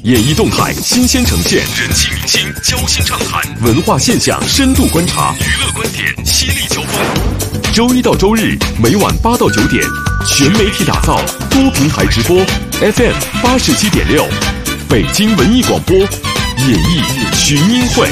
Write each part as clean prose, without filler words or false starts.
演艺动态新鲜呈现，人气明星交心畅谈，文化现象深度观察，娱乐观点犀利交锋。周一到周日每晚8到9点，全媒体打造，多平台直播 ，FM 87.6，北京文艺广播，演艺群英会。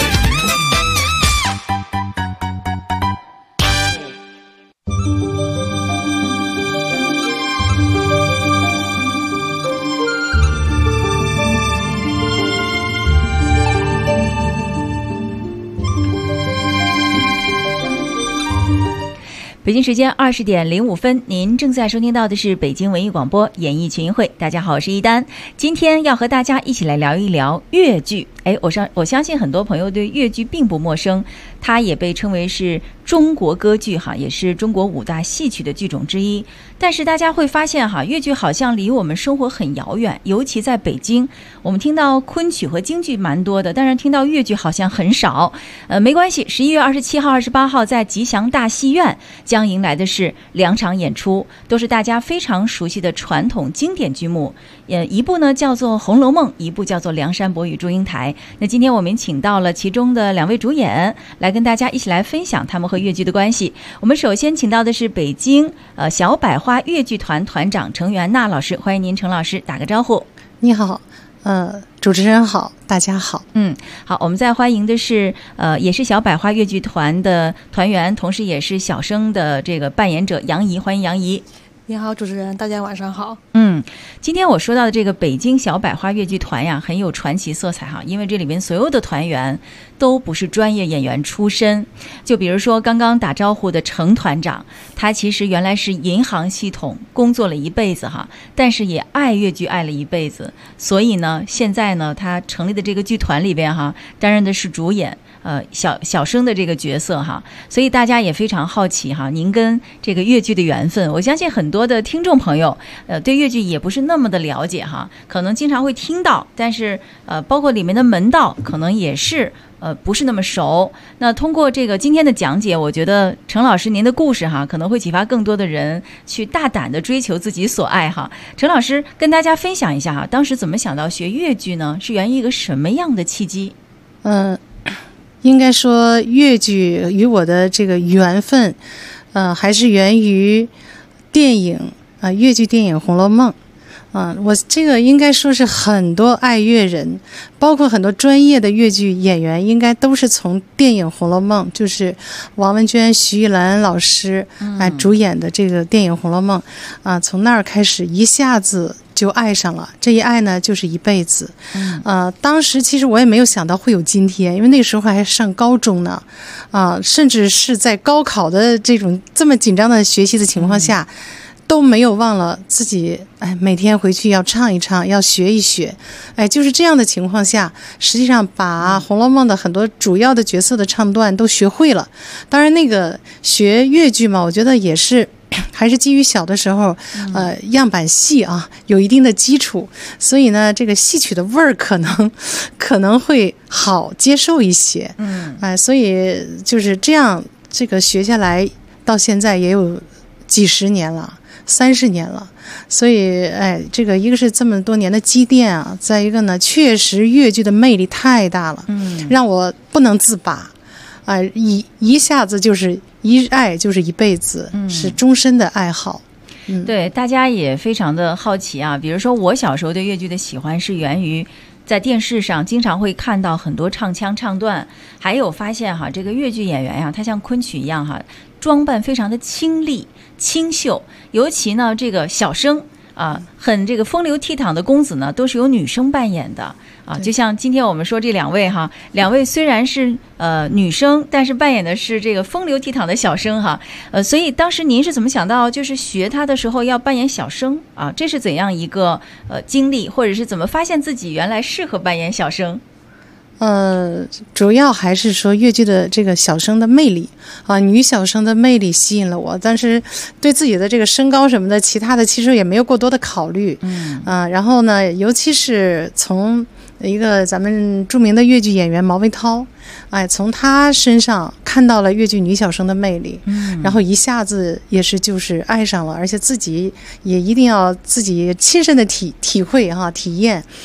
北京时间20点05分，您正在收听到的是北京文艺广播演艺群英会。大家好，我是一丹，今天要和大家一起来聊一聊粤剧。我相信很多朋友对粤剧并不陌生，它也被称为是中国歌剧哈，也是中国5大戏曲的剧种之一。但是大家会发现哈，粤剧好像离我们生活很遥远，尤其在北京，我们听到昆曲和京剧蛮多的，但是听到粤剧好像很少。没关系，11月27号、28号在吉祥大戏院将迎来的是2场演出，都是大家非常熟悉的传统经典剧目。一部呢叫做《红楼梦》，一部叫做《梁山伯与祝英台》。那今天我们请到了其中的2位主演，来跟大家一起来分享他们和粤剧的关系。我们首先请到的是北京小百花粤剧团团长程元娜老师，欢迎您，程老师打个招呼。 你好，主持人好，大家好。 好，我们再欢迎的是也是小百花粤剧团的团员，同时也是小生的这个扮演者杨怡，欢迎杨怡。 你好，主持人，大家晚上好。 今天我说到的这个北京小百花粤剧团呀，很有传奇色彩哈，因为这里面所有的团员都不是专业演员出身。就比如说刚刚打招呼的程团长，他其实原来是银行系统工作了一辈子哈，但是也爱粤剧爱了一辈子，所以呢，现在呢，他成立的这个剧团里边哈，担任的是主演。小生的这个角色哈，所以大家也非常好奇哈，您跟这个粤剧的缘分。我相信很多的听众朋友，对粤剧也不是那么的了解哈，可能经常会听到，但是包括里面的门道，可能也是不是那么熟。那通过这个今天的讲解，我觉得程老师您的故事哈，可能会启发更多的人去大胆的追求自己所爱哈。程老师跟大家分享一下哈，当时怎么想到学粤剧呢？是源于一个什么样的契机？ 应该说粤剧与我的这个缘分还是源于电影粤剧电影《红楼梦》。我这个应该说是很多爱粤人，包括很多专业的粤剧演员，应该都是从电影《红楼梦》，就是王文娟、徐玉兰老师主演的这个电影《红楼梦》从那儿开始一下子就爱上了，这一爱呢就是一辈子。当时其实我也没有想到会有今天，因为那个时候还上高中呢，甚至是在高考的这么紧张的学习的情况下，都没有忘了自己每天回去要唱一唱，要学一学。就是这样的情况下，实际上把《红楼梦》的很多主要的角色的唱段都学会了。当然那个学粤剧嘛，我觉得也是还是基于小的时候样板戏有一定的基础，所以呢这个戏曲的味儿可能会好接受一些。所以就是这样，这个学下来到现在也有几十年了，30年了。所以这个一个是这么多年的积淀啊，再一个呢，确实粤剧的魅力太大了，让我不能自拔一下子就是一爱就是一辈子，是终身的爱好。 对，大家也非常的好奇啊。比如说我小时候对粤剧的喜欢是源于在电视上经常会看到很多唱腔唱段，还有发现哈，这个粤剧演员呀，他像昆曲一样哈，装扮非常的清丽清秀，尤其呢这个小生很这个风流倜傥的公子呢，都是由女生扮演的就像今天我们说这2位哈，2位虽然是女生，但是扮演的是这个风流倜傥的小生哈。所以当时您是怎么想到就是学他的时候要扮演小生这是怎样一个经历，或者是怎么发现自己原来适合扮演小生？ 主要还是说粤剧的这个小生的魅力女小生的魅力吸引了我，但是对自己的这个身高什么的，其他的其实也没有过多的考虑。然后呢，尤其是从一个咱们著名的粤剧演员毛卫涛，从他身上看到了粤剧女小生的魅力，然后一下子也是就是爱上了，而且自己也一定要自己亲身的体会体验。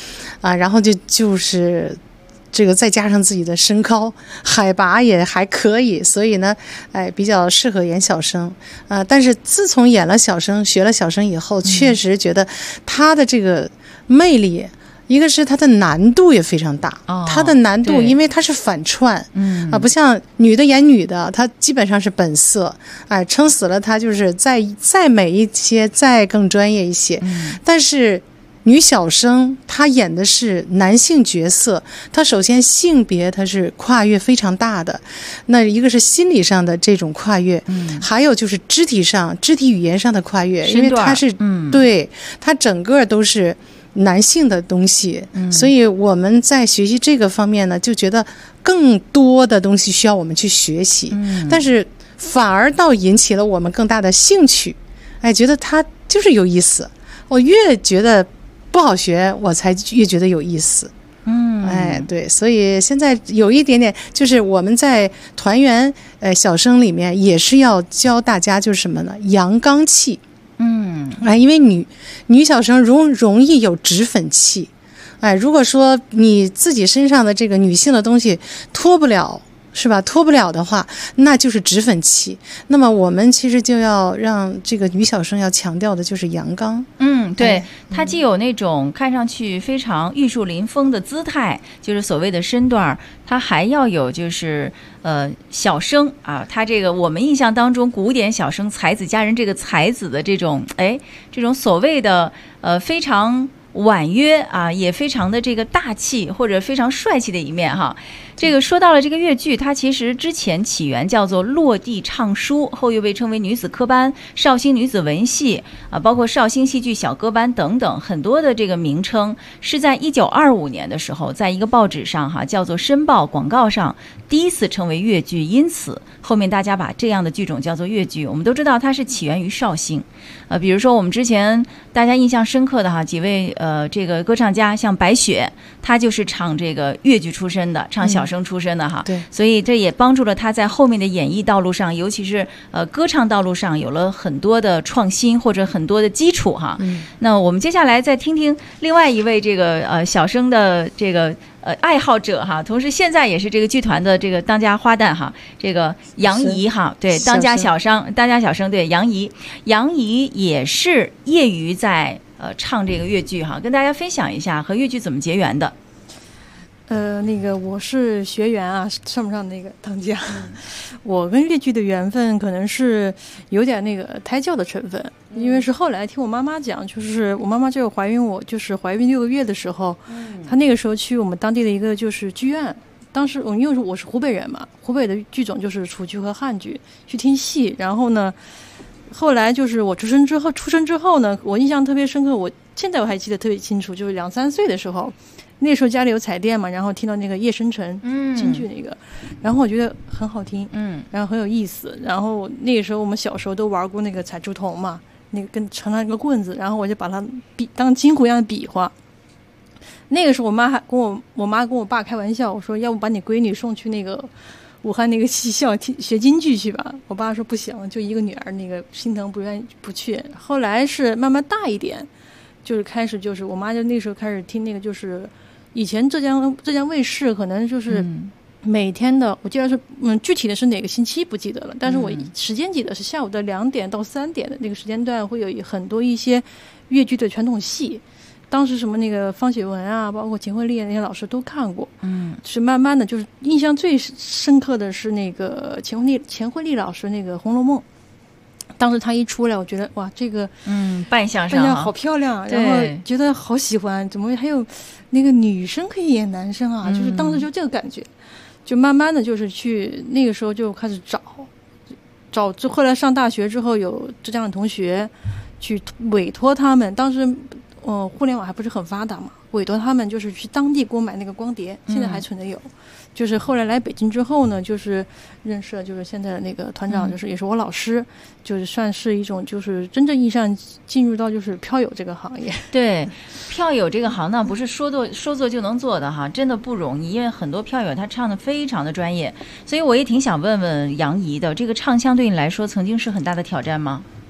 然后就是这个再加上自己的身高，海拔也还可以，所以呢，比较适合演小生但是自从演了小生，学了小生以后，确实觉得他的这个魅力。一个是它的难度也非常大，它的难度因为它是反串，不像女的演女的，她基本上是本色，撑死了她就是再美一些，再更专业一些，但是女小生她演的是男性角色，她首先性别她是跨越非常大的，那一个是心理上的这种跨越，还有就是肢体语言上的跨越，因为她是对她整个都是男性的东西，所以我们在学习这个方面呢，就觉得更多的东西需要我们去学习，但是反而倒引起了我们更大的兴趣，觉得它就是有意思。我越觉得不好学，我才越觉得有意思。对，所以现在有一点点，就是我们在团员小生里面也是要教大家，就是什么呢？阳刚气。因为女小生容易有脂粉气，如果说你自己身上的这个女性的东西脱不了，是吧？脱不了的话，那就是脂粉气。那么我们其实就要让这个女小生要强调的就是阳刚。 对，它既有那种看上去非常玉树临风的姿态，就是所谓的身段，它还要有就是小生它这个我们印象当中古典小生才子佳人，这个才子的这种所谓的非常婉约也非常的这个大气或者非常帅气的一面哈。这个说到了这个越剧，它其实之前起源叫做落地唱书，后又被称为女子科班、绍兴女子文戏包括绍兴戏剧小歌班等等很多的这个名称，是在1925年的时候，在一个报纸上叫做《申报》广告上第一次称为越剧，因此后面大家把这样的剧种叫做越剧。我们都知道它是起源于绍兴，比如说我们之前大家印象深刻的几位这个歌唱家，像白雪，她就是唱这个越剧出身的，唱小生出身的对， 所以这也帮助了她在后面的演艺道路上，尤其是歌唱道路上有了很多的创新或者很多的基础那我们接下来再听听另外一位这个小生的这个爱好者同时现在也是这个剧团的这个当家花旦这个杨怡对，当家小生对，杨怡也是业余在唱这个越剧跟大家分享一下和越剧怎么结缘的。 那个我是学员算不上那个当家。我跟越剧的缘分可能是有点那个胎教的成分，因为是后来听我妈妈讲，就是我妈妈就怀孕就是怀孕6个月的时候，她那个时候去我们当地的一个就是剧院，当时因为我是湖北人嘛，湖北的剧种就是楚剧和汉剧，去听戏，然后呢后来就是我出生之后呢，我印象特别深刻，我现在我还记得特别清楚，就是2、3岁的时候，那时候家里有彩电嘛，然后听到那个夜深沉京剧那个，然后我觉得很好听，然后很有意思，然后那个时候我们小时候都玩过那个彩竹筒嘛，那个跟成了一个棍子，然后我就把它当金箍一样的比划。那个时候我妈跟我爸开玩笑，我说要不把你闺女送去那个武汉那个戏校学京剧去吧。我爸说不行，就一个女儿，那个心疼不愿意不去。后来是慢慢大一点，就是开始就是我妈就那时候开始听那个，就是以前浙江卫视可能就是每天的，我记得是具体的是哪个星期不记得了，但是我时间记得是下午的2点到3点的那个时间段，会有很多一些越剧的传统戏。当时什么那个方雪文包括钱惠丽那些老师都看过，是慢慢的，就是印象最深刻的是那个钱惠丽老师那个《红楼梦》，当时他一出来，我觉得哇，这个扮相上好漂亮，然后觉得好喜欢，怎么还有那个女生可以演男生就是当时就这个感觉，就慢慢的就是去那个时候就开始找，就后来上大学之后有浙江的同学去委托他们，当时互联网还不是很发达嘛，委托他们就是去当地给我买那个光碟，现在还存着有。就是后来来北京之后呢，就是认识了就是现在的那个团长，就是也是我老师，就是算是一种就是真正意义上进入到就是票友这个行业。 对，票友这个行当不是说做就能做的真的不容易，因为很多票友他唱的非常的专业，所以我也挺想问问杨怡的，这个唱腔对你来说曾经是很大的挑战吗？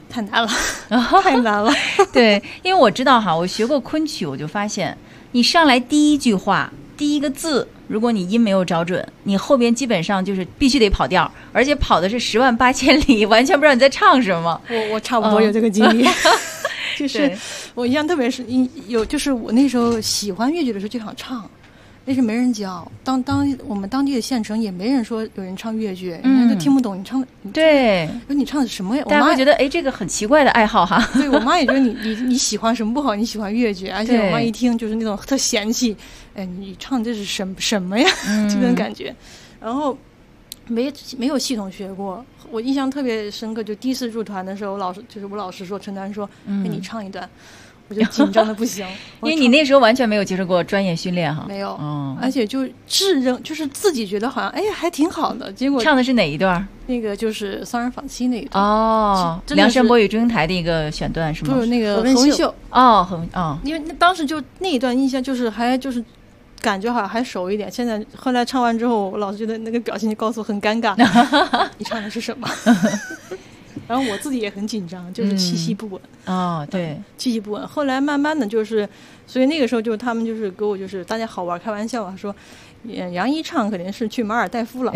太难了，太难了。 对，因为我知道哈，我学过昆曲，我就发现你上来第一句话第一个字，如果你音没有找准，你后边基本上就是必须得跑调，而且跑的是10万8千里，完全不知道你在唱什么。 我差不多有这个经历。就是我印象特别是就是我那时候喜欢越剧的时候就想唱，那是没人教，我们当地的县城也没人说有人唱越剧，人家都听不懂你唱的。 对， 说你唱的什么呀？ 大家会觉得哎，这个很奇怪的爱好哈。 对，我妈也觉得你喜欢什么不好，你喜欢越剧，而且我妈一听就是那种特嫌弃，哎，你唱这是什么呀？这种感觉，然后没有系统学过。我印象特别深刻，就第一次入团的时候，我老师说，陈丹说，哎，你唱一段。我就紧张的不行， 因为你那时候完全没有接受过专业训练哈， 没有，而且就就是自己觉得好像哎还挺好的，结果唱的是哪一段？ 那个就是桑人访妻那一段哦，梁山伯与祝英台的一个选段是吗？ 不是那个何文秀哦， 因为当时就那一段印象就是感觉好像还熟一点，现在后来唱完之后，我老是觉得那个表情就告诉我很尴尬，你唱的是什么？然后我自己也很紧张，就是气息不稳。 对， 气息不稳。后来慢慢的就是，所以那个时候就他们就是给我就是大家好玩开玩笑啊，说杨一唱肯定是去马尔代夫了。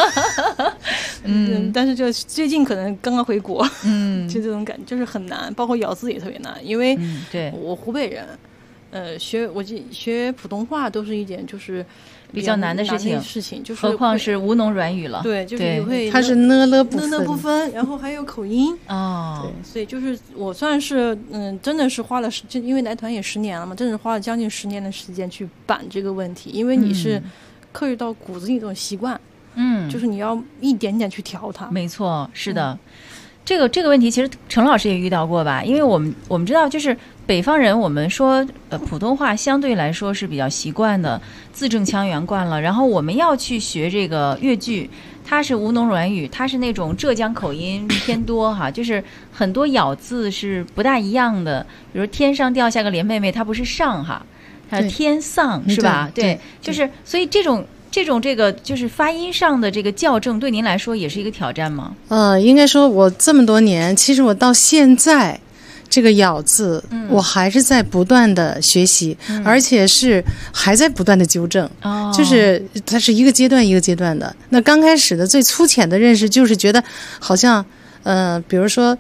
但是就最近可能刚刚回国，就这种感觉就是很难，包括咬字也特别难，因为我湖北人，学普通话都是一件就是比较难的事情， 就是何况是吴侬软语了。 对，就是你会它是呢了不分，然后还有口音对，所以就是我算是真的是花了因为来团也10年了嘛，真是花了将近10年的时间去板这个问题，因为你是刻入到骨子里这种习惯，就是你要一点点去调它。 没错，是的。这个问题其实程老师也遇到过吧？因为我们知道，就是北方人，我们说普通话相对来说是比较习惯的，字正腔圆惯了。然后我们要去学这个越剧，它是吴侬软语，它是那种浙江口音偏多哈，就是很多咬字是不大一样的。比如天上掉下个莲妹妹，它不是上哈，它是天丧是吧？对，就是所以这个就是发音上的这个校正，对您来说也是一个挑战吗？ 应该说我这么多年，其实我到现在这个咬字，我还是在不断的学习，而且是还在不断的纠正。就是它是一个阶段一个阶段的。那刚开始的最粗浅的认识就是觉得好像比如说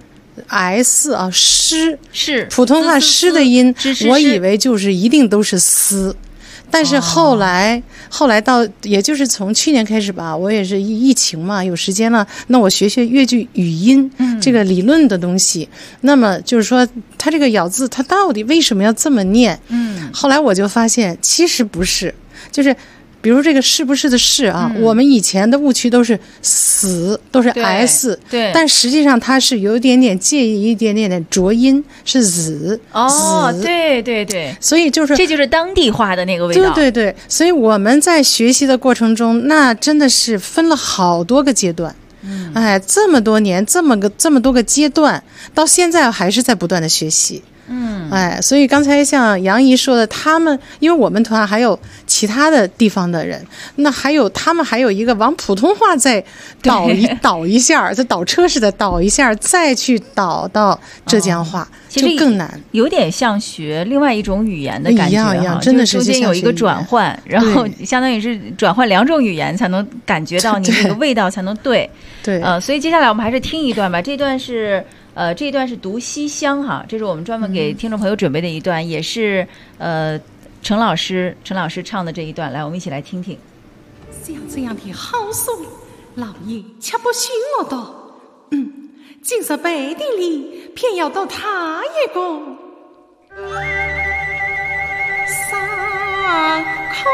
S 啊，诗是普通话诗的音，我以为就是一定都是丝。但是后来到，也就是从去年开始吧，我也是疫情嘛，有时间了，那我学越剧语音这个理论的东西。那么就是说，它这个咬字，它到底为什么要这么念？后来我就发现，其实不是，就是比如这个是不是的是啊，我们以前的误区都是死，都是 S， 对， 但实际上它是有一点点介意一点点的浊音，是 z。 对， 所以就是这就是当地话的那个味道。 对，所以我们在学习的过程中，那真的是分了好多个阶段。这么多年，这么多个阶段，到现在还是在不断的学习。所以刚才像杨姨说的，他们因为我们团还有其他的地方的人，那他们还有一个往普通话再导一下，再导车似的导一下，再去导到浙江话，就更难。 有点像学另外一种语言的感觉， 一样，真的是中间有一个转换，然后相当于是转换2种语言才能感觉到你这个味道才能对。所以接下来我们还是听一段吧，这一段是读西厢哈，这是我们专门给听众朋友准备的一段，也是陈老师唱的这一段，来我们一起来听听。 像这样的好送，老爷却不许我到。今日背地里偏要到他一个上开。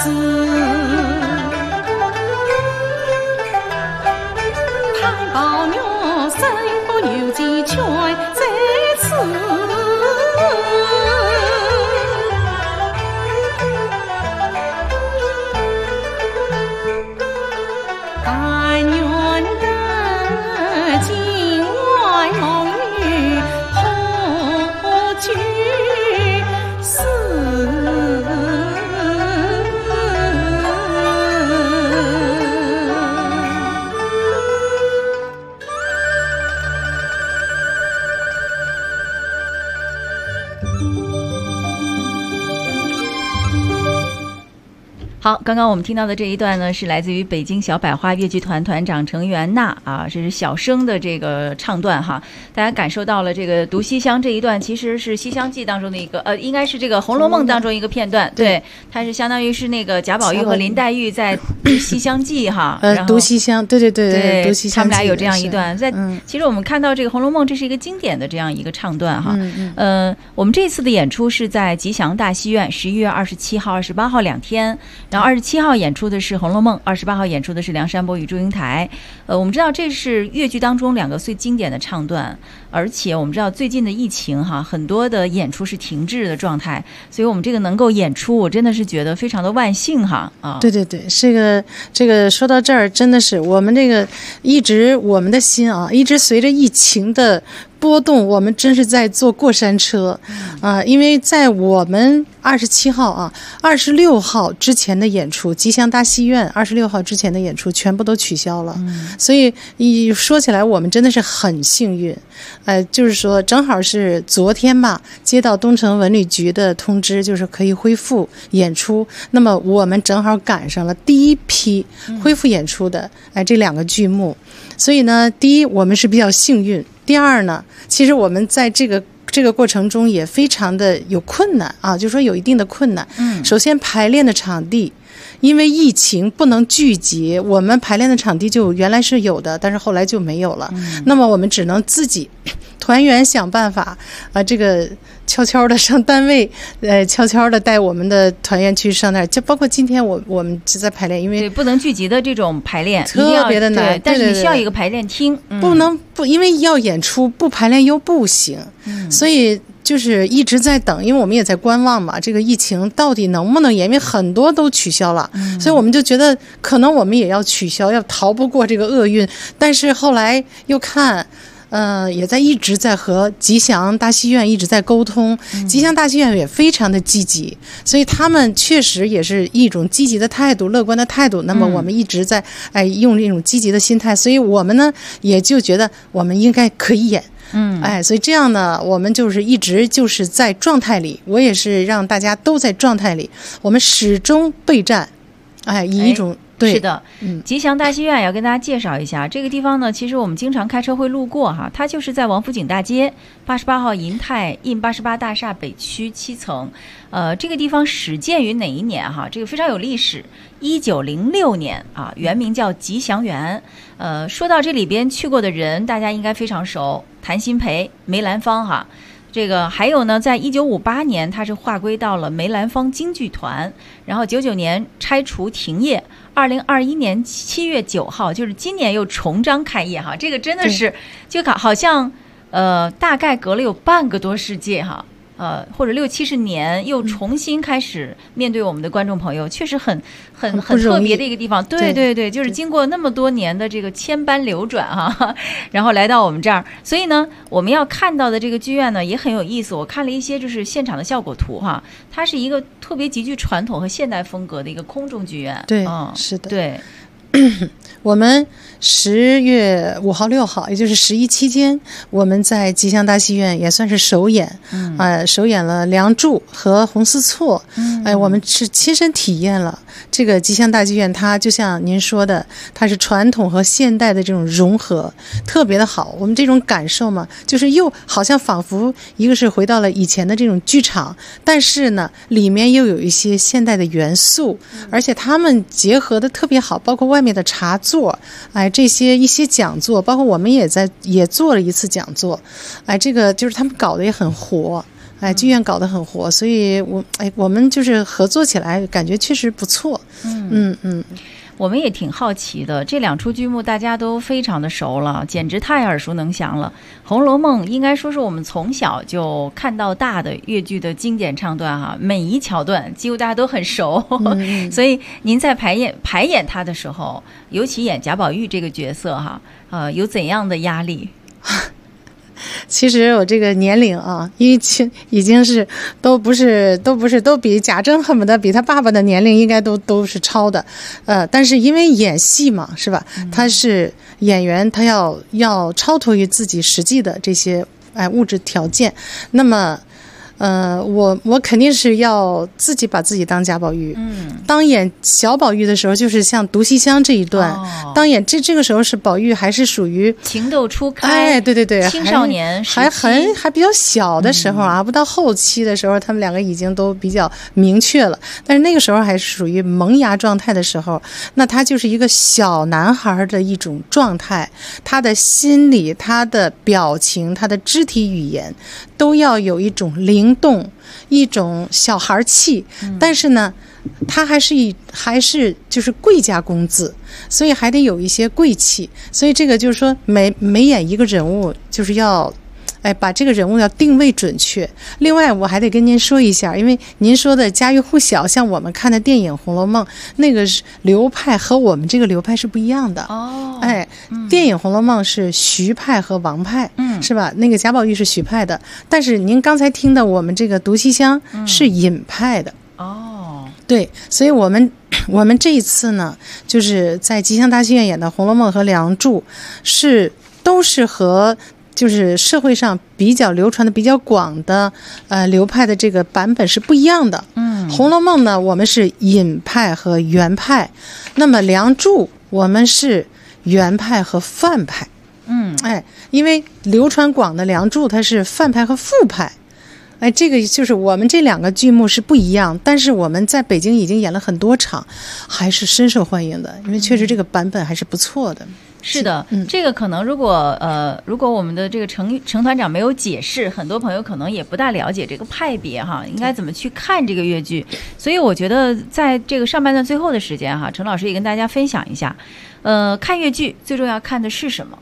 事。太保鸟身不由己全在此。但愿得境外梦与何惧死。 好，刚刚我们听到的这一段呢，是来自于北京小百花越剧团团长程元娜啊，这是小生的这个唱段哈。大家感受到了这个读西厢这一段，其实是《西厢记》当中的一个应该是这个《红楼梦》当中一个片段，对，它是相当于是那个贾宝玉和林黛玉在读《西厢记》哈， 读西厢，对，读西厢， 他们俩有这样一段。在其实我们看到这个《红楼梦》，这是一个经典的这样一个唱段哈。我们这次的演出是在吉祥大戏院，11月27号、28号2天。然后27号演出的是《红楼梦》，28号演出的是《梁山伯与祝英台》。我们知道这是越剧当中2个最经典的唱段，而且我们知道最近的疫情哈，很多的演出是停滞的状态，所以我们这个能够演出，我真的是觉得非常的万幸哈啊！ 对，这个说到这儿，真的是我们这个我们的心啊，一直随着疫情的波动，我们真是在坐过山车因为在我们27号啊、26号之前的演出，吉祥大戏院26号之前的演出全部都取消了，所以一说起来，我们真的是很幸运，就是说正好是昨天吧，接到东城文旅局的通知，就是可以恢复演出，那么我们正好赶上了第一批恢复演出的这2个剧目，所以呢，第一我们是比较幸运。第二呢，其实我们在这个过程中也非常的有困难啊，就是说有一定的困难。首先排练的场地，因为疫情不能聚集，我们排练的场地就原来是有的，但是后来就没有了。那么我们只能自己团员想办法这个悄悄的上单位，悄悄的带我们的团员去上那儿，就包括今天我们就在排练，因为对不能聚集的这种排练特别的难， 但是你需要一个排练厅， 不因为要演出不排练又不行，所以就是一直在等，因为我们也在观望嘛，这个疫情到底能不能演，因为很多都取消了，所以我们就觉得可能我们也要取消，要逃不过这个厄运，但是后来又看。也一直在和吉祥大戏院一直在沟通，吉祥大戏院也非常的积极，所以他们确实也是一种积极的态度、乐观的态度。那么我们一直在用这种积极的心态，所以我们呢也就觉得我们应该可以演。所以这样呢，我们就是一直就是在状态里，我也是让大家都在状态里，我们始终备战，以一种。 是的，吉祥大戏院也要跟大家介绍一下这个地方呢。其实我们经常开车会路过哈，它就是在王府井大街88号银泰印88大厦北区7层。这个地方始建于哪一年哈？这个非常有历史，1906年啊，原名叫吉祥园。说到这里边去过的人，大家应该非常熟，谭鑫培、梅兰芳哈。这个还有呢，在1958年，它是划归到了梅兰芳京剧团，然后99年拆除停业，2021年7月9号，就是今年又重张开业哈，这个真的是就好像大概隔了有半个多世纪哈。或者60-70年又重新开始面对我们的观众朋友，确实很特别的一个地方。对，就是经过那么多年的这个千般流转哈，然后来到我们这儿，所以呢，我们要看到的这个剧院呢也很有意思。我看了一些就是现场的效果图哈，它是一个特别极具传统和现代风格的一个空中剧院。 对，是的， 对。 我们10月5号、6号，也就是11期间，我们在吉祥大戏院也算是首演，首演了《梁祝》和《红丝错》。我们是亲身体验了这个吉祥大戏院，它就像您说的，它是传统和现代的这种融合，特别的好。我们这种感受嘛，就是又好像仿佛一个是回到了以前的这种剧场，但是呢，里面又有一些现代的元素，而且他们结合的特别好，包括外面的茶座，这些一些讲座，包括我们也做了一次讲座，这个就是他们搞得也很活。 剧院搞得很活，所以我们就是合作起来感觉确实不错。 我们也挺好奇的，这2出剧目大家都非常的熟了，简直太耳熟能详了。《红楼梦》应该说是我们从小就看到大的粤剧的经典唱段哈，每一桥段几乎大家都很熟。所以您在排演它的时候，尤其演贾宝玉这个角色哈，有怎样的压力？ 其实我这个年龄啊，已经是都比贾政恨不得比他爸爸的年龄应该都是超的，但是因为演戏嘛，是吧？他是演员，他要超脱于自己实际的这些物质条件，那么。我肯定是要自己把自己当贾宝玉。当演小宝玉的时候，就是像毒西厢这一段，当演这个时候是宝玉还是属于情窦初开， 对， 青少年时期还比较小的时候啊，不到后期的时候，他们2个已经都比较明确了，但是那个时候还是属于萌芽状态的时候，那他就是一个小男孩的一种状态，他的心理、他的表情、他的肢体语言都要有一种灵动，一种小孩气，但是呢他还是就是贵家公子，所以还得有一些贵气，所以这个就是说每演一个人物就是要把这个人物要定位准确。另外我还得跟您说一下，因为您说的家喻户晓，像我们看的电影《红楼梦》，那个是流派和我们这个流派是不一样的。电影《红楼梦》是徐派和王派，是吧？那个贾宝玉是徐派的，但是您刚才听的我们这个毒西厢是尹派的。对，所以我们这一次呢，就是在吉祥大戏院演的《红楼梦》和《梁祝》都是和就是社会上比较流传的比较广的流派的这个版本是不一样的。红楼梦呢，我们是尹派和元派，那么梁祝我们是元派和范派。因为流传广的梁祝它是范派和傅派。这个就是我们这2个剧目是不一样，但是我们在北京已经演了很多场，还是深受欢迎的，因为确实这个版本还是不错的。 是的，这个可能如果我们的这个程团长没有解释，很多朋友可能也不大了解这个派别哈，应该怎么去看这个粤剧。所以我觉得在这个上半段最后的时间哈，程老师也跟大家分享一下，看粤剧最重要看的是什么？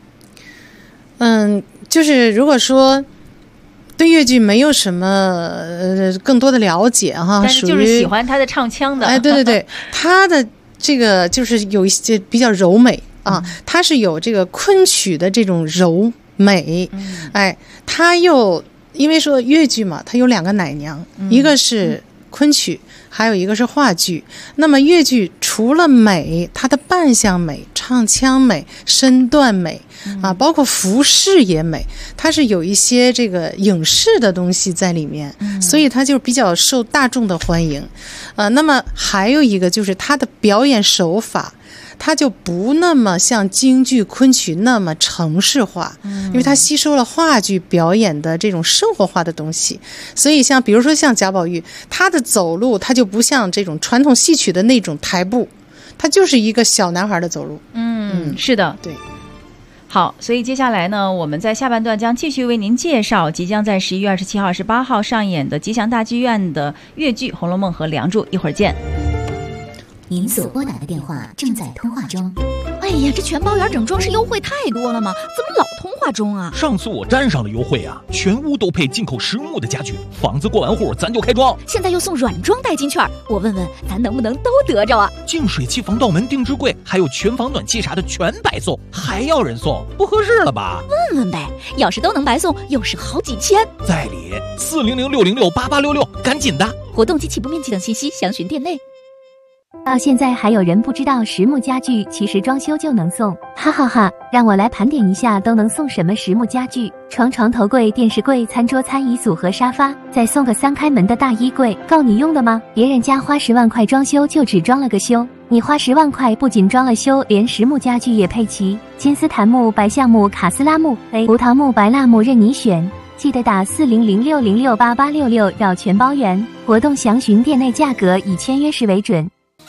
就是如果说对粤剧没有什么更多的了解哈， 但是就是喜欢他的唱腔的。 对，他的这个就是有一些比较柔美啊，他是有这个昆曲的这种柔美。他又因为说粤剧嘛，它有2个奶娘，一个是昆曲，还有一个是话剧。那么粤剧除了美，它的扮相美、唱腔美、身段美包括服饰也美，它是有一些这个影视的东西在里面，所以它就比较受大众的欢迎。那么还有一个就是它的表演手法，它就不那么像京剧、昆曲那么程式化，因为它吸收了话剧表演的这种生活化的东西，所以比如说像贾宝玉，他的走路他就不像这种传统戏曲的那种台步，他就是一个小男孩的走路。 是的， 对。 好，所以接下来呢，我们在下半段将继续为您介绍即将在11月27号、28号上演的吉祥大剧院的粤剧《红楼梦》和《梁祝》，一会儿见。 您所拨打的电话正在通话中。 哎呀，这全包圆整装饰优惠太多了吗？怎么老通话中啊？ 上次我沾上了优惠啊，全屋都配进口实木的家具，房子过完户咱就开装。 现在又送软装代金券，我问问咱能不能都得着啊？ 净水器、防盗门、定制柜，还有全房暖气啥的全白送，还要人送，不合适了吧？ 问问呗，要是都能白送，又是好几千。 在理，400-606-8866，赶紧的！ 活动及起步面积等信息详询店内。 到现在还有人不知道实木家具其实装修就能送，哈哈哈！让我来盘点一下都能送什么实木家具：床、头柜、电视柜、餐桌、餐椅组和沙发，再送个3开门的大衣柜，够你用的吗？别人家花10万块装修就只装了个修，你花10万块不仅装了修，连实木家具也配齐，金丝檀木、白橡木、卡斯拉木、葡萄木、白蜡木任你选。记得打400-606-8866，绕全包圆。活动详询店内价格，以签约时为准。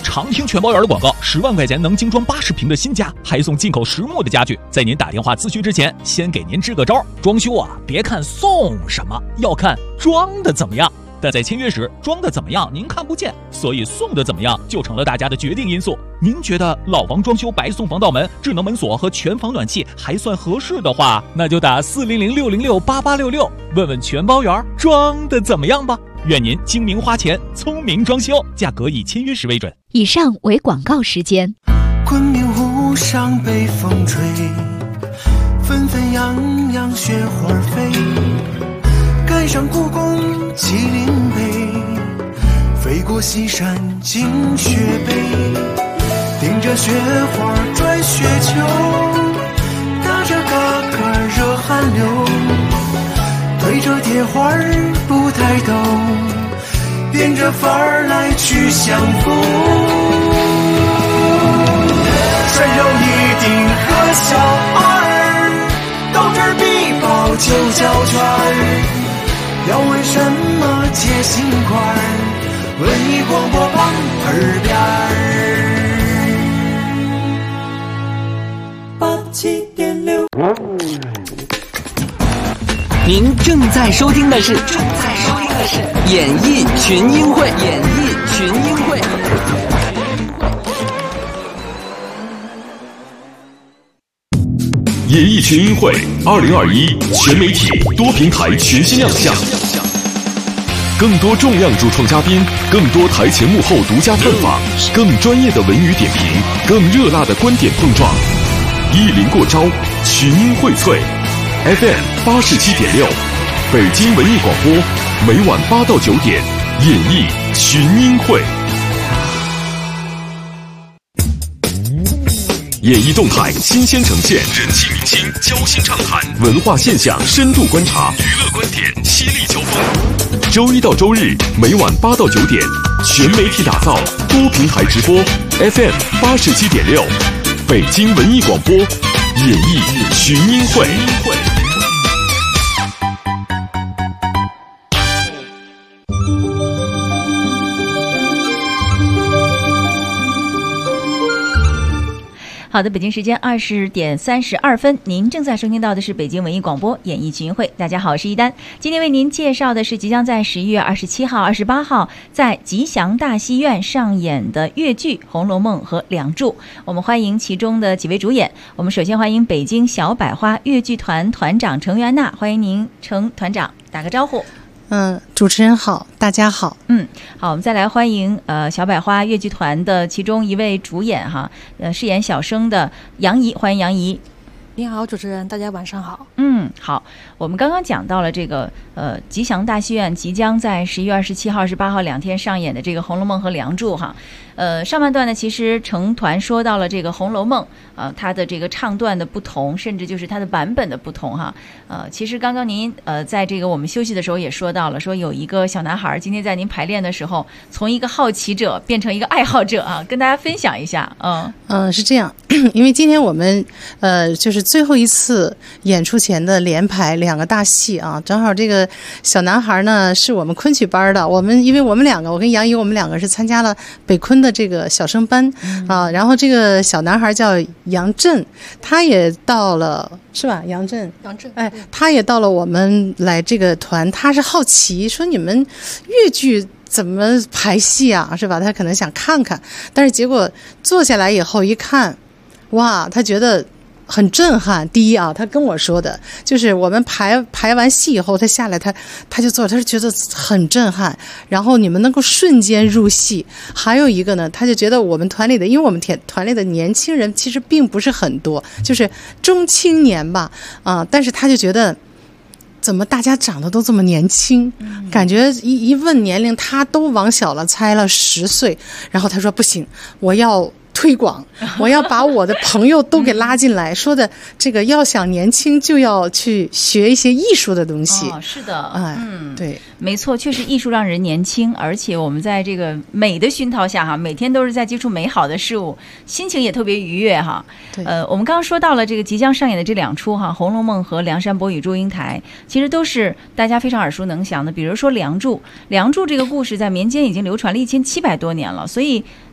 常听全包圆的广告，10万块钱能精装80平的新家，还送进口实木的家具。在您打电话咨询之前，先给您支个招，装修啊，别看送什么，要看装的怎么样。但在签约时，装的怎么样您看不见，所以送的怎么样就成了大家的决定因素。您觉得老房装修白送防盗门、智能门锁和全房暖气还算合适的话，那就打400-606-8866，问问全包圆装的怎么样吧。愿您精明花钱，聪明装修，价格以签约时为准。 以上为广告时间。 昆明湖上北风吹，纷纷扬扬雪花飞，赶上故宫麒麟碑，飞过西山进雪北，顶着雪花转雪球，打着嘎嘎热汗流，对着铁环不抬头，变着法儿来去相逢，穿上一顶和小二，斗智必报九角圈，要问什么解心宽，文艺广播放耳边87.6。 您正在收听的是演艺群英会。 演艺群英会2021全媒体多平台全新亮相，更多重量主创嘉宾，更多台前幕后独家探访，更专业的文娱点评，更热辣的观点碰撞。一临过招，群英荟萃 FM 87.6，北京文艺广播，每晚8到9点，演艺群英会。演艺动态新鲜呈现，人气明星交心畅谈，文化现象深度观察，娱乐观点犀利交锋。周一到周日每晚8到9点，全媒体打造，多平台直播 FM 87.6，北京文艺广播，演艺群英会。 好的，北京时间20点32分，您正在收听到的是北京文艺广播演艺群英会。大家好，我是一丹。今天为您介绍的是即将在11月27号、28号在吉祥大戏院上演的粤剧《红楼梦》和《梁祝》。我们欢迎其中的几位主演。我们首先欢迎北京小百花粤剧团团长程元娜，欢迎您，程团长，打个招呼。 主持人好，大家好。 好，我们再来欢迎小百花粤剧团的其中一位主演哈，饰演小生的杨怡，欢迎杨怡。 你好，主持人，大家晚上好。 好，我们刚刚讲到了这个吉祥大戏院即将在11月27号、28号2天上演的这个《红楼梦》和《梁祝》哈。上半段呢，其实程团说到了这个《红楼梦》它的这个唱段的不同，甚至就是它的版本的不同哈。其实刚刚您在这个我们休息的时候也说到了，说有一个小男孩今天在您排练的时候，从一个好奇者变成一个爱好者啊，跟大家分享一下。 是这样，因为今天我们就是最后一次演出前的连排2个大戏啊，正好这个小男孩呢是我们昆曲班的，因为我们两个，我跟杨怡，我们两个是参加了北昆的这个小生班然后这个小男孩叫杨震，他也到了，是吧？杨震，他也到了我们来这个团，他是好奇说你们粤剧怎么排戏啊，是吧？他可能想看看，但是结果坐下来以后一看，哇，他觉得很震撼。第一啊，他跟我说的就是我们排完戏以后，他下来他就坐，他是觉得很震撼。然后你们能够瞬间入戏，还有一个呢，他就觉得我们团里的，因为我们团里的年轻人其实并不是很多，就是中青年吧，但是他就觉得怎么大家长得都这么年轻，感觉一问年龄他都往小了猜了10岁。然后他说不行，我要推广，我要把我的朋友都给拉进来，说的这个要想年轻就要去学一些艺术的东西。 是的， 对， 没错，确实艺术让人年轻，而且我们在这个美的熏陶下哈，每天都是在接触美好的事物，心情也特别愉悦哈。我们刚刚说到了这个即将上演的这2出哈，《红楼梦》和《梁山伯与祝英台》，其实都是大家非常耳熟能详的。比如说《梁祝》，《梁祝》这个故事在民间已经流传了1700多年了，所以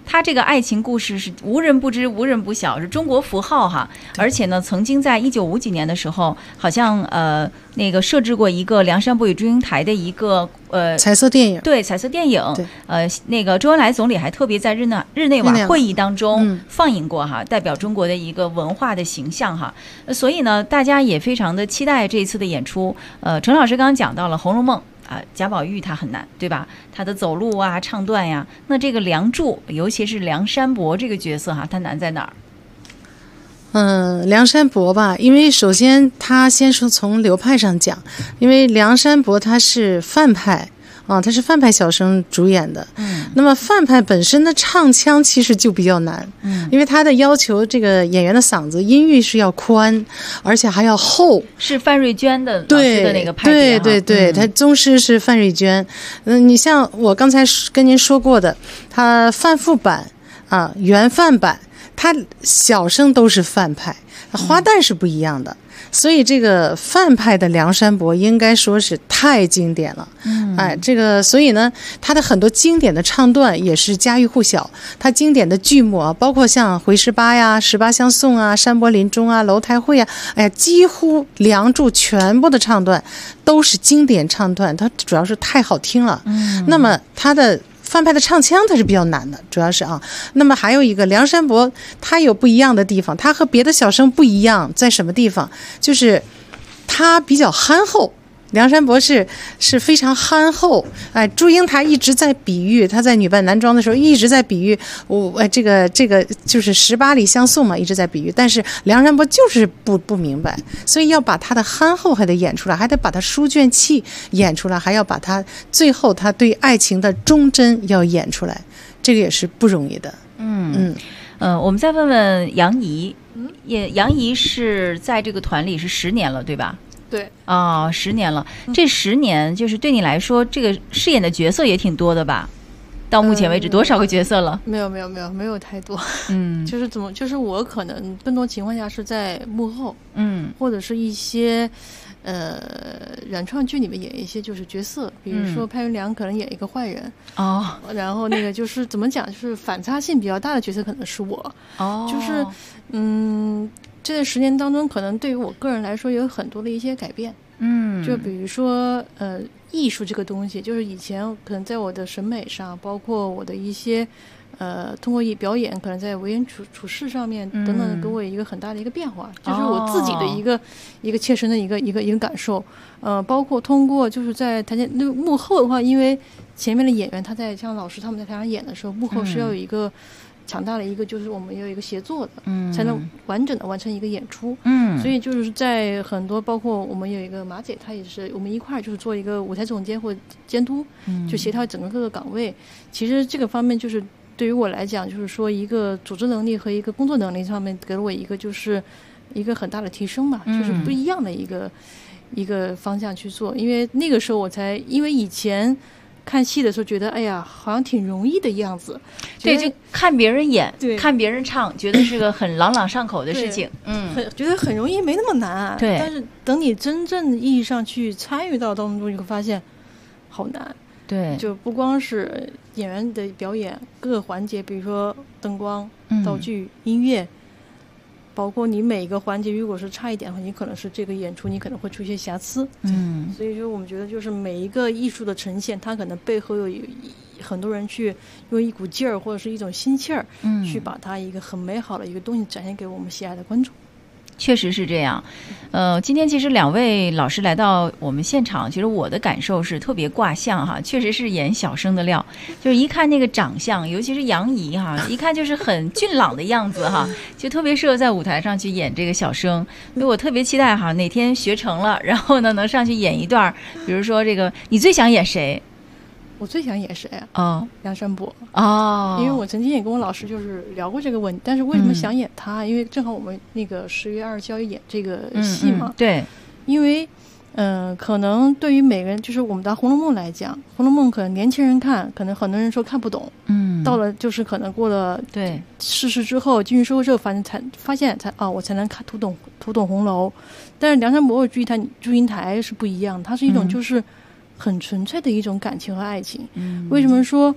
他这个爱情故事是无人不知、无人不晓，是中国符号哈。而且呢，曾经在1950几年的时候，好像那个设置过一个梁山伯与祝英台的一个彩色电影， 对，彩色电影。那个周恩来总理还特别在日内瓦会议当中放映过哈，代表中国的一个文化的形象哈。所以呢，大家也非常的期待这一次的演出。陈老师刚刚讲到了《红楼梦》。贾宝玉他很难，对吧？他的走路啊、唱段呀，那这个梁祝，尤其是梁山伯这个角色哈，他难在哪儿？ 梁山伯吧，因为首先他先说从流派上讲，因为梁山伯他是范派啊，他是范派小生主演的。那么范派本身的唱腔其实就比较难，因为他的要求这个演员的嗓子音域是要宽，而且还要厚。是范瑞娟的老师的那个派别。 对，他宗师是范瑞娟。你像我刚才跟您说过的，他范副版啊、原范版，他小生都是范派，花旦是不一样的。所以这个范派的梁山伯应该说是太经典了，这个所以呢，他的很多经典的唱段也是家喻户晓。他经典的剧目啊，包括像回十八呀、十八相送啊、山伯临终啊、楼台会啊，几乎梁祝全部的唱段都是经典唱段，它主要是太好听了。那么他的范派的唱腔它是比较难的，主要是啊。那么还有一个梁山伯，他有不一样的地方，他和别的小生不一样，在什么地方？就是他比较憨厚。梁山伯是非常憨厚，祝英台一直在比喻，他在女扮男装的时候一直在比喻这个就是18里相送嘛，一直在比喻。但是梁山伯就是不明白，所以要把他的憨厚还得演出来，还得把他书卷气演出来，还要把他最后他对爱情的忠贞要演出来，这个也是不容易的。 我们再问问杨怡，杨怡是在这个团里是10年了，对吧？ 对 10年了。这10年就是对你来说，这个饰演的角色也挺多的吧？到目前为止多少个角色了？ 没有太多。就是我可能更多情况下是在幕后，或者是一些原创剧里面演一些就是角色，比如说潘元良可能演一个坏人然后那个就是怎么讲，就是反差性比较大的角色可能是我就是这10年当中，可能对于我个人来说有很多的一些改变。就比如说艺术这个东西，就是以前可能在我的审美上，包括我的一些通过表演，可能在为人处事上面等等，给我一个很大的一个变化，就是我自己的一个切身的一个感受。包括通过就是在台前幕后的话，因为前面的演员他在像老师他们在台上演的时候，幕后是要有一个强大的一个，就是我们有一个协作的，才能完整的完成一个演出。所以就是在很多，包括我们有一个马姐，她也是我们一块就是做一个舞台总监或监督，就协调整个各个岗位。其实这个方面就是对于我来讲，就是说一个组织能力和一个工作能力上面给了我一个就是一个很大的提升吧，就是不一样的一个方向去做。因为那个时候因为以前看戏的时候觉得哎呀好像挺容易的样子， 对，就看别人演，看别人唱，觉得是个很朗朗上口的事情， 觉得很容易，没那么难。 对， 但是等你真正意义上去参与到当中，你会发现好难。 对， 就不光是演员的表演各个环节，比如说灯光、道具、音乐，包括你每一个环节如果是差一点的话，你可能是这个演出你可能会出现瑕疵。所以说我们觉得就是每一个艺术的呈现，它可能背后有很多人去用一股劲儿或者是一种心气儿，去把它一个很美好的一个东西展现给我们喜爱的观众。 确实是这样。今天其实2位老师来到我们现场，其实我的感受是特别卦象哈，确实是演小生的料，就是一看那个长相，尤其是杨怡哈，一看就是很俊朗的样子哈，就特别适合在舞台上去演这个小生。所以我特别期待哈，哪天学成了，然后呢能上去演一段，比如说这个你最想演谁？ 我最想演谁梁山伯因为我曾经也跟我老师就是聊过这个问题，但是为什么想演他？因为正好我们那个10月27号演这个戏嘛， 对， 因为可能对于每个人，就是我们拿《红楼梦》来讲，《红楼梦》可能年轻人看，可能很多人说看不懂，到了就是可能过了对世事之后，进入社会之后，发现我才能读懂红楼。但是梁山伯与祝英台是不一样，它是一种就是很纯粹的一种感情和爱情。为什么说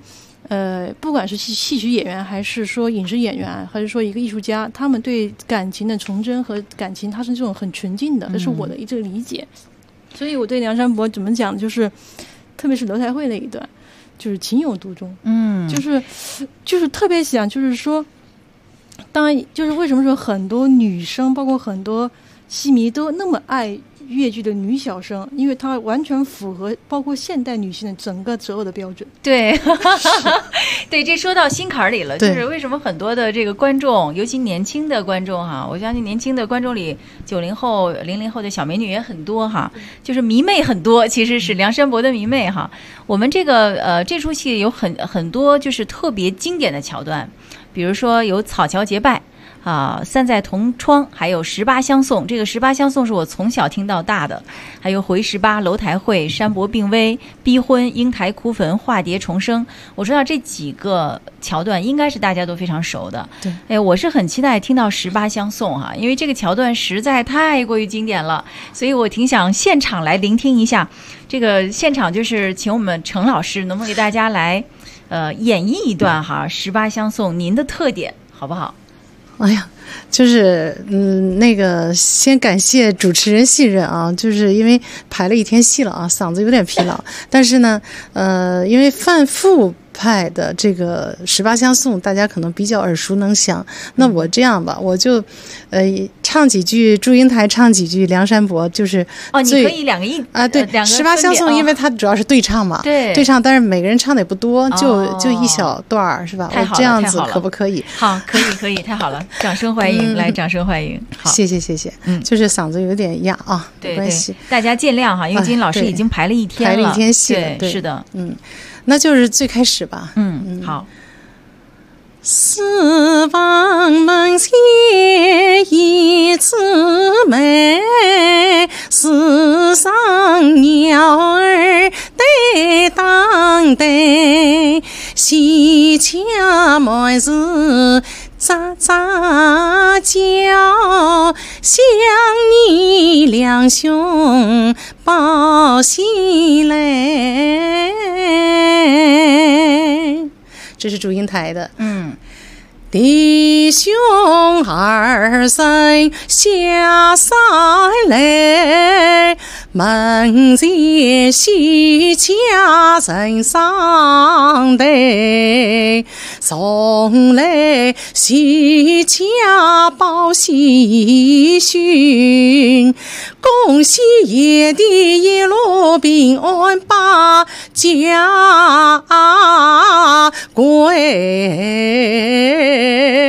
不管是戏曲演员，还是说影视演员，还是说一个艺术家，他们对感情的崇祯和感情，它是这种很纯净的，这是我的这个理解。所以我对梁山伯怎么讲，就是特别是楼台会那一段，就是情有独钟。就是特别想，就是说，当然就是为什么说很多女生，包括很多戏迷都那么爱越剧的女小生，因为它完全符合包括现代女性的整个择偶的标准。 对对，这说到心坎里了，就是为什么很多的这个观众，尤其年轻的观众哈，我相信年轻的观众里90后、00后的小美女也很多哈，就是迷妹很多，其实是梁山伯的迷妹哈。我们这个这出戏有很多就是特别经典的桥段，比如说有草桥结拜三在同窗，还有18相送。这个18相送是我从小听到大的，还有回18、楼台会、山伯病危、逼婚、英台哭坟、化蝶重生。我知道这几个桥段应该是大家都非常熟的。 对， 我是很期待听到18相送哈，因为这个桥段实在太过于经典了，所以我挺想现场来聆听一下。这个现场就是请我们程老师能不能给大家来演绎一段哈18相送您的特点好不好？ 哎呀，就是那个先感谢主持人信任啊，就是因为排了一天戏了啊，嗓子有点疲劳，但是呢，因为范复派的这个18相送，大家可能比较耳熟能详。那我这样吧，我就唱几句祝英台，唱几句梁山伯，就是你可以两个对，18相送，因为它主要是对唱嘛，对唱，但是每个人唱的也不多，就一小段是吧？ 太好了， 这样子可不可以？ 好，可以，太好了，掌声欢迎，来，掌声欢迎。好， 谢谢，就是嗓子有点哑啊， 没关系， 大家见谅哈，因为金老师已经排了一天了，对，是的， 那就是最开始吧。 好。 四房门前一枝梅，世上鸟儿对当对，西墙满是喳喳叫，想你两兄抱喜来。这是祝英台的。弟兄二声下山来，门前西家人上对，送来西家报喜讯，恭喜爷弟一路平安把家归。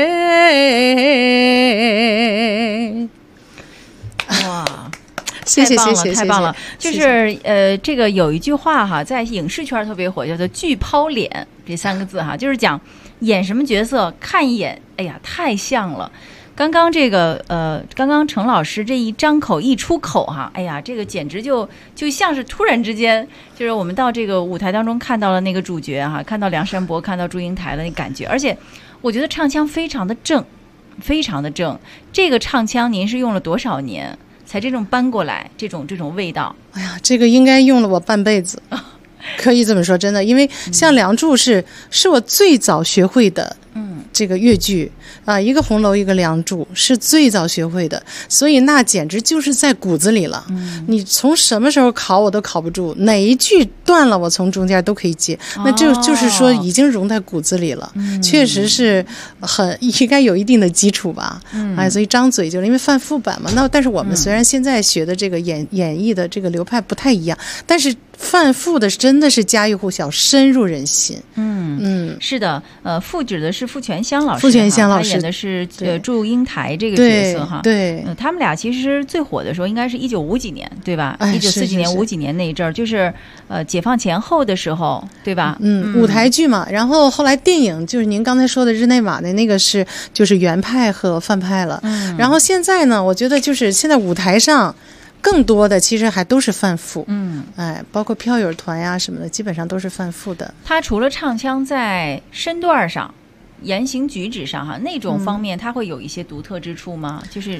哇， 谢谢， 太棒了！就是这个有一句话哈，在影视圈特别火，叫做“剧抛脸”这3个字哈，就是讲演什么角色，看一眼，哎呀，太像了。刚刚程老师这一张口一出口哈，哎呀，这个简直就像是突然之间，就是我们到这个舞台当中看到了那个主角哈，看到梁山伯，看到祝英台的那感觉，而且我觉得唱腔非常的正，非常的正。这个唱腔您是用了多少年才这种搬过来这种味道？ 哎呀，这个应该用了我半辈子，可以这么说，真的，因为像梁祝是我最早学会的，这个越剧啊，一个红楼，一个梁祝是最早学会的，所以那简直就是在骨子里了。你从什么时候考我都考不住，哪一句断了我从中间都可以接，那就是说已经融在骨子里了，确实是应该有一定的基础吧。所以张嘴就是因为范复版嘛。那但是我们虽然现在学的这个演绎的这个流派不太一样，但是范复的真的是家喻户晓，深入人心。 是的，复指的是傅全香老师，他演的是祝英台这个角色哈。 对， 他们俩其实最火的时候应该是1950几年，对吧？1940几年、50几年那一阵儿，就是解放前后的时候，对吧？ 舞台剧嘛，然后后来电影就是您刚才说的日内瓦的那个就是原派和范派了。然后现在呢，我觉得就是现在舞台上更多的其实还都是范复，包括票友团呀什么的，基本上都是范复的。 他除了唱腔，在身段上、言行举止上哈那种方面，他会有一些独特之处吗？就是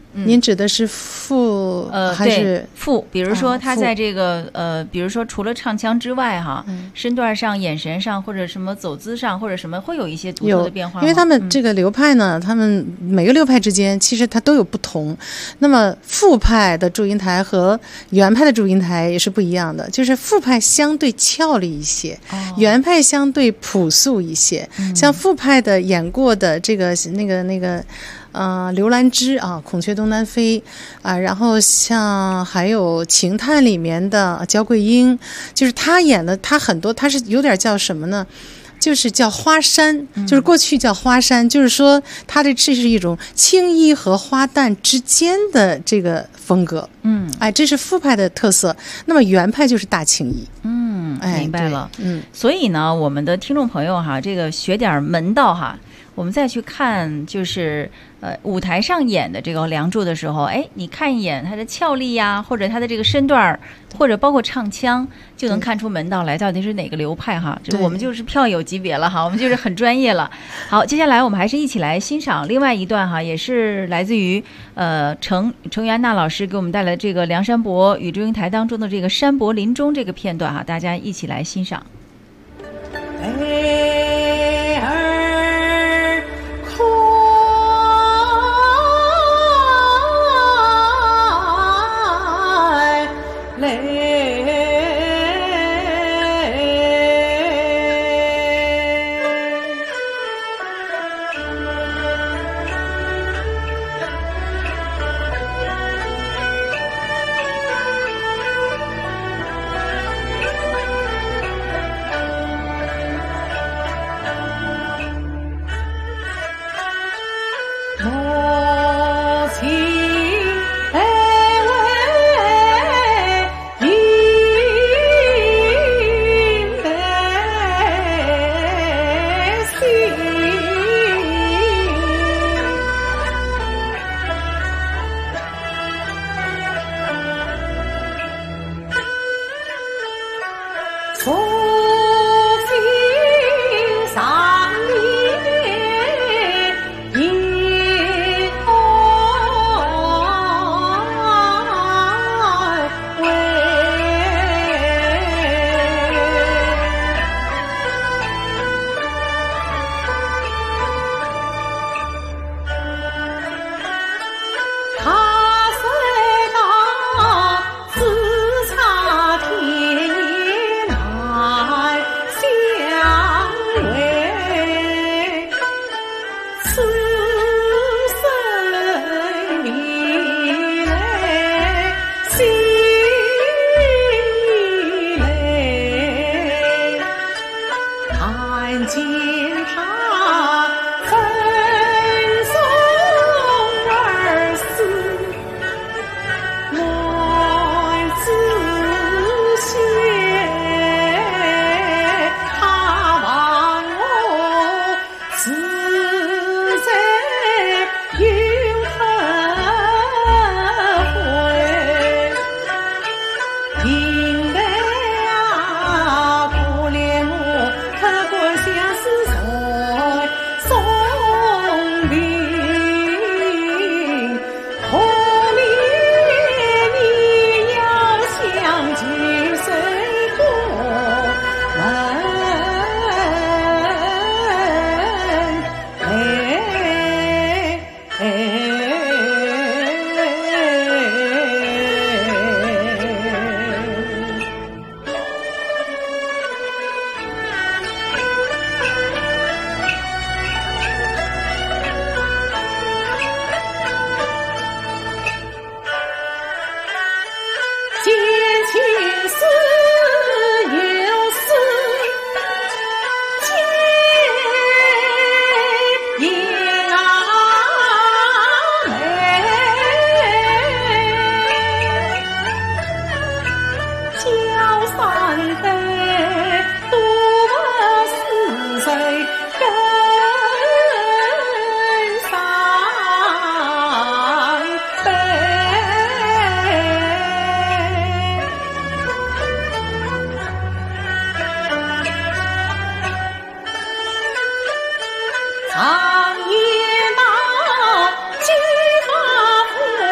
您指的是腹还是对腹？比如说他在这个比如说除了唱腔之外哈，身段上、眼神上或者什么走姿上或者什么会有一些独特的变化吗？ 因为他们这个流派呢，他们每个流派之间其实它都有不同。那么傅派的祝英台和原派的祝英台也是不一样的，就是傅派相对俏丽一些，原派相对朴素一些。像傅派的演过的这个那个刘兰芝啊，孔雀东南飞啊，然后像还有情探里面的焦桂英，就是她演的，她很多，她是有点叫什么呢？就是叫花山，就是过去叫花山，就是说它这是一种青衣和花旦之间的这个风格。这是傅派的特色。那么原派就是大青衣。 明白了。所以呢，我们的听众朋友哈，这个学点门道哈。我们再去看，就是舞台上演的这个《梁祝》的时候，你看一眼他的俏丽呀，或者他的这个身段，或者包括唱腔，就能看出门道来，到底是哪个流派哈。这我们就是票友级别了哈，我们就是很专业了。好，接下来我们还是一起来欣赏另外一段哈，也是来自于程元娜老师给我们带来这个梁山伯与祝英台当中的这个山伯临终这个片段哈，大家一起来欣赏。 常言道，金发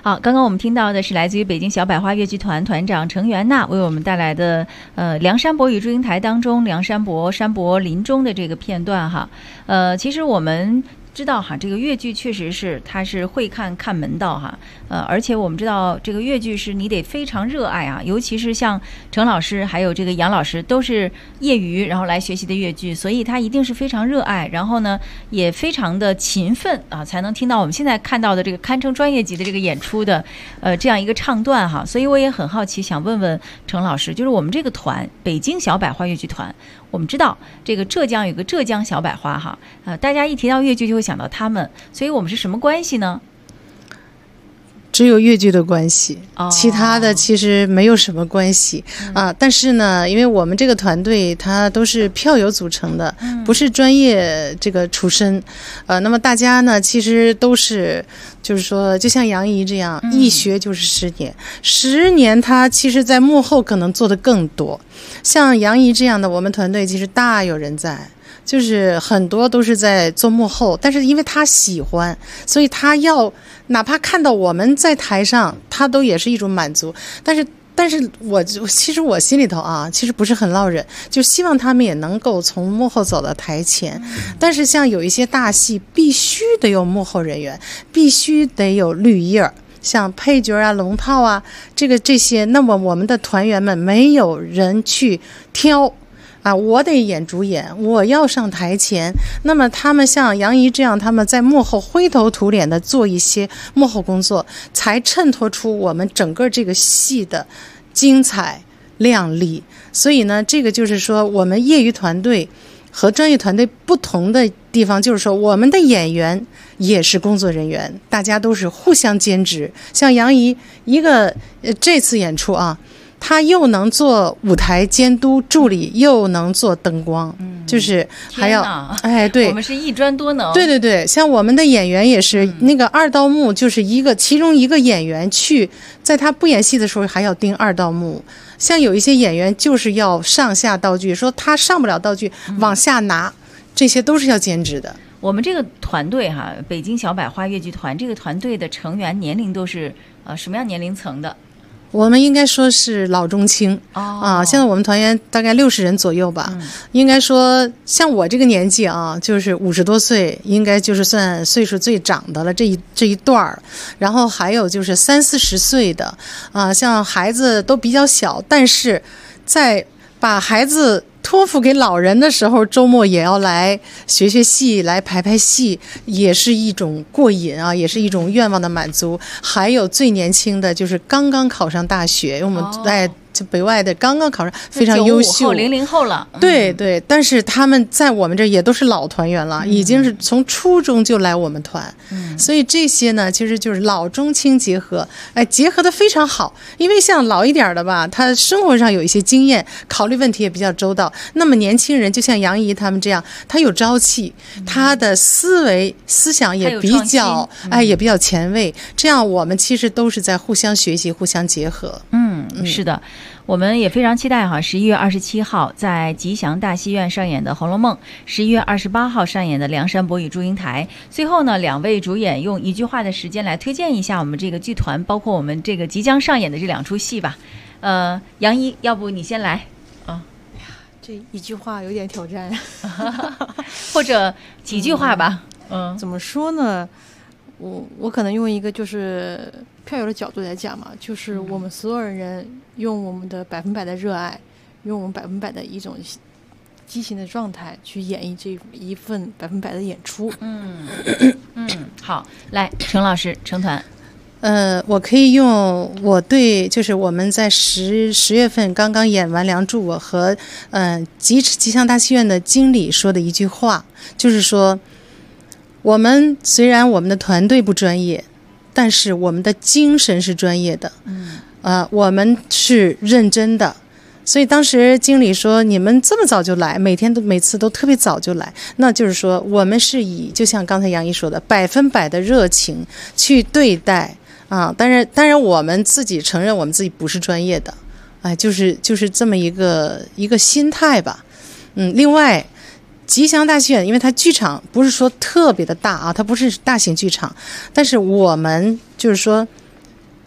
好，刚刚我们听到的是来自于北京小百花越剧团团长程元娜为我们带来的梁山伯与祝英台当中梁山伯山伯临终的这个片段哈。其实我们知道哈，这个越剧确实是它是会看门道哈，而且我们知道这个越剧是你得非常热爱啊，尤其是像程老师还有这个杨老师都是业余然后来学习的越剧，所以他一定是非常热爱，然后呢也非常的勤奋啊，才能听到我们现在看到的这个堪称专业级的这个演出的这样一个唱段哈。所以我也很好奇，想问问程老师，就是我们这个团北京小百花越剧团，我们知道这个浙江有个浙江小百花哈，大家一提到越剧就会想到他们，所以我们是什么关系呢？ 只有越剧的关系，其他的其实没有什么关系啊。但是呢，因为我们这个团队它都是票友组成的，不是专业这个出身，那么大家呢其实都是就是说，就像杨怡这样，一学就是10年，10年他其实在幕后可能做的更多。像杨怡这样的，我们团队其实大有人在。就是很多都是在做幕后，但是因为他喜欢，所以他要哪怕看到我们在台上，他都也是一种满足。但是其实我心里头啊，其实不是很落忍，就希望他们也能够从幕后走到台前。但是像有一些大戏，必须得有幕后人员，必须得有绿叶儿。像配角啊、龙套啊，这些，那么我们的团员们没有人去挑。我得演主演，我要上台前。那么他们像杨怡这样，他们在幕后灰头土脸的做一些幕后工作，才衬托出我们整个这个戏的精彩亮丽。所以呢，这个就是说我们业余团队和专业团队不同的地方，就是说我们的演员也是工作人员，大家都是互相兼职。像杨怡一个这次演出啊，他又能做舞台监督助理，又能做灯光，就是还要对， 我们是一专多能。 对对对，像我们的演员也是，那个二道幕就是其中一个演员去，在他不演戏的时候还要盯二道幕。像有一些演员就是要上下道具，说他上不了道具往下拿，这些都是要兼职的。 我们这个团队哈，北京小百花越剧团这个团队的成员年龄都是什么样年龄层的？ 我们应该说是老中青现在我们团员大概60人左右吧。应该说像我这个年纪啊，就是50多岁，应该就是算岁数最长的了，这一段儿。然后还有就是30-40岁的像孩子都比较小，但是在把孩子托付给老人的时候，周末也要来学戏，来排戏，也是一种过瘾啊，也是一种愿望的满足。还有最年轻的就是刚刚考上大学，我们在北外的刚刚考上，非常优秀 ，00后了。 对对，但是他们在我们这也都是老团员了，已经是从初中就来我们团，所以这些呢，其实就是老中青结合，结合的非常好。因为像老一点的吧，他生活上有一些经验，考虑问题也比较周到。那么年轻人就像杨怡他们这样，他有朝气，他的思想也比较也比较前卫。这样我们其实都是在互相学习、互相结合。 是的。我们也非常期待哈，11月27号在吉祥大戏院上演的《红楼梦》，11月28号上演的《梁山伯与祝英台》。最后呢，2位主演用1句话的时间来推荐一下我们这个剧团，包括我们这个即将上演的这2出戏吧。杨怡，要不你先来这1句话有点挑战或者几句话吧。 怎么说呢？我可能用一个就是票友的角度来讲嘛，就是我们所有人用我们的100%的热爱，用我们100%的一种激情的状态去演绎这一份100%的演出。 好，来程老师，程团。 我可以用我对就是我们在10月份刚刚演完《梁祝》，我和吉祥大戏院的经理说的一句话，就是说，我们虽然我们的团队不专业，但是我们的精神是专业的，我们是认真的。所以当时经理说，你们这么早就来，每次都特别早就来，那就是说我们是以就像刚才杨怡说的100%的热情去对待当然我们自己承认我们自己不是专业的，就是这么一个心态吧。另外吉祥大戏院因为它剧场不是说特别的大它不是大型剧场，但是我们就是说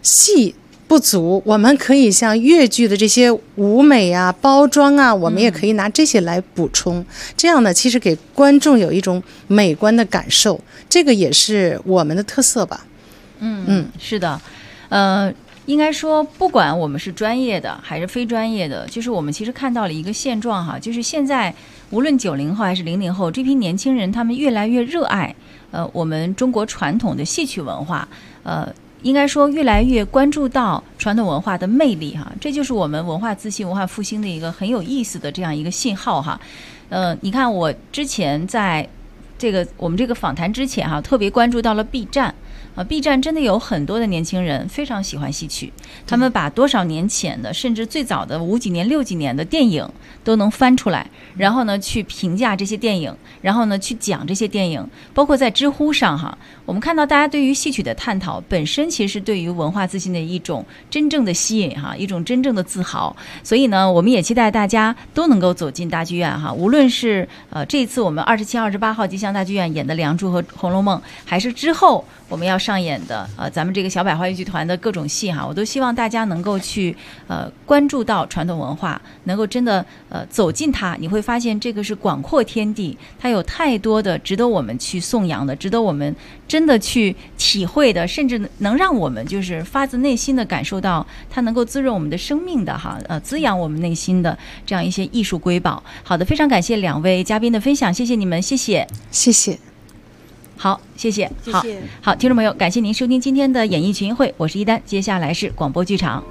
戏不足，我们可以像粤剧的这些舞美啊、包装啊，我们也可以拿这些来补充。这样呢，其实给观众有一种美观的感受，这个也是我们的特色吧。 是的，应该说，不管我们是专业的还是非专业的，就是我们其实看到了一个现状哈，就是现在无论90后还是00后这批年轻人，他们越来越热爱我们中国传统的戏曲文化，应该说越来越关注到传统文化的魅力哈，这就是我们文化自信、文化复兴的一个很有意思的这样一个信号哈。你看我之前在我们这个访谈之前哈，特别关注到了 B 站。B 站真的有很多的年轻人非常喜欢戏曲，他们把多少年前的甚至最早的5几年、6几年的电影都能翻出来，然后呢去评价这些电影，然后呢去讲这些电影，包括在知乎上哈，我们看到大家对于戏曲的探讨本身其实对于文化自信的一种真正的吸引哈，一种真正的自豪。所以呢，我们也期待大家都能够走进大剧院哈，无论是这一次我们27、28号吉祥大剧院演的《梁祝》和《红楼梦》，还是之后我们要上演的咱们这个小百花豫剧团的各种戏哈，我都希望大家能够去关注到传统文化，能够真的走进它，你会发现这个是广阔天地，它有太多的值得我们去颂扬的，值得我们真的去体会的，甚至能让我们就是发自内心的感受到它能够滋润我们的生命的哈，滋养我们内心的这样一些艺术瑰宝。好的，非常感谢2位嘉宾的分享，谢谢你们，谢谢， 谢谢。 好，谢谢， 谢谢。 好，听众朋友，感谢您收听今天的演艺群英会，我是一丹，接下来是广播剧场。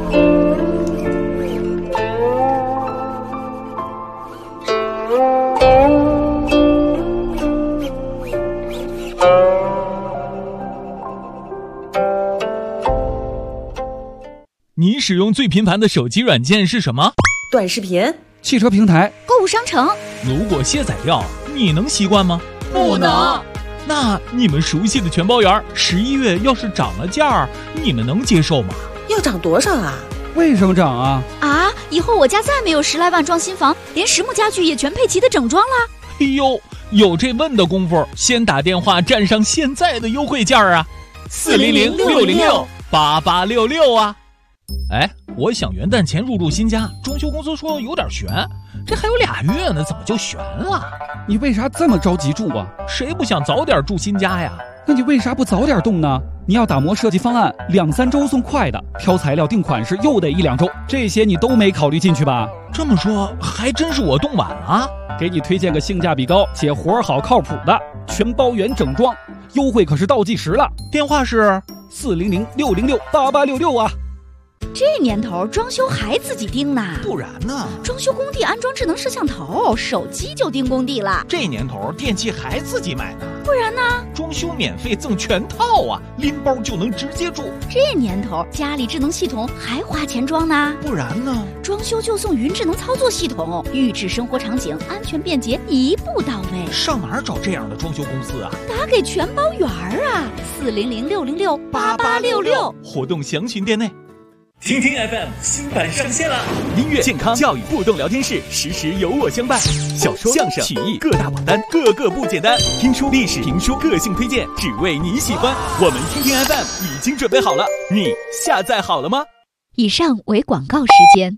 你使用最频繁的手机软件是什么？ 短视频、 汽车平台、 购物商城。 如果卸载掉，你能习惯吗？ 不能。 那你们熟悉的全包园11月要是涨了价，你们能接受吗？ 要涨多少啊？ 为什么涨啊？ 以后我家再没有10来万装新房，连实木家具也全配齐的整装了。 哎呦，有这问的功夫，先打电话占上现在的优惠价啊！400-606-8866啊！哎，我想元旦前入住新家，装修公司说有点悬，这还有2月呢，怎么就悬了？ 你为啥这么着急住啊？ 谁不想早点住新家呀？ 那你为啥不早点动呢？你要打磨设计方案，2、3周送快的，挑材料定款式又得1、2周，这些你都没考虑进去吧？ 这么说，还真是我动晚了。 给你推荐个性价比高且活好靠谱的全包圆整装，优惠可是倒计时了。 电话是 400-606-8866啊！ 这年头装修还自己盯呢？ 不然呢？ 装修工地安装智能摄像头，手机就盯工地了。 这年头电器还自己买呢？ 不然呢？ 装修免费赠全套啊，拎包就能直接住。 这年头家里智能系统还花钱装呢？ 不然呢？ 装修就送云智能操作系统，预制生活场景，安全便捷，一步到位。 上哪儿找这样的装修公司啊？ 打给全包园啊，400-606-8866， 活动详询店内。听听 FM 新版上线了，音乐、健康、教育互动聊天室，时时有我相伴。小说、相声、曲艺各大榜单，个个不简单。听书、历史、评书，个性推荐，只为你喜欢。我们听听 FM 已经准备好了，你下载好了吗？ 以上为广告时间。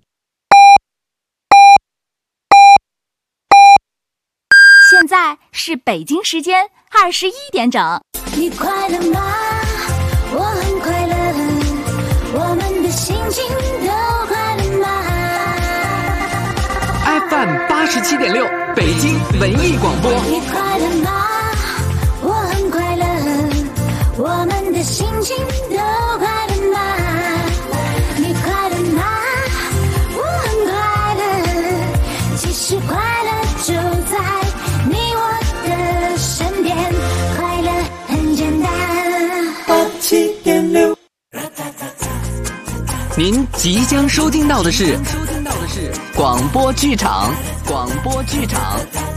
现在是北京时间21点整。 你快乐吗？我很快乐。我们的心情都快乐吗 ？FM 87.6，北京文艺广播。 你快乐吗？我很快乐。我们的心情都快乐吗？你快乐吗？我很快乐。其实快乐就在你我的身边，快乐很简单。87.6。 您即将收听到的是广播剧场。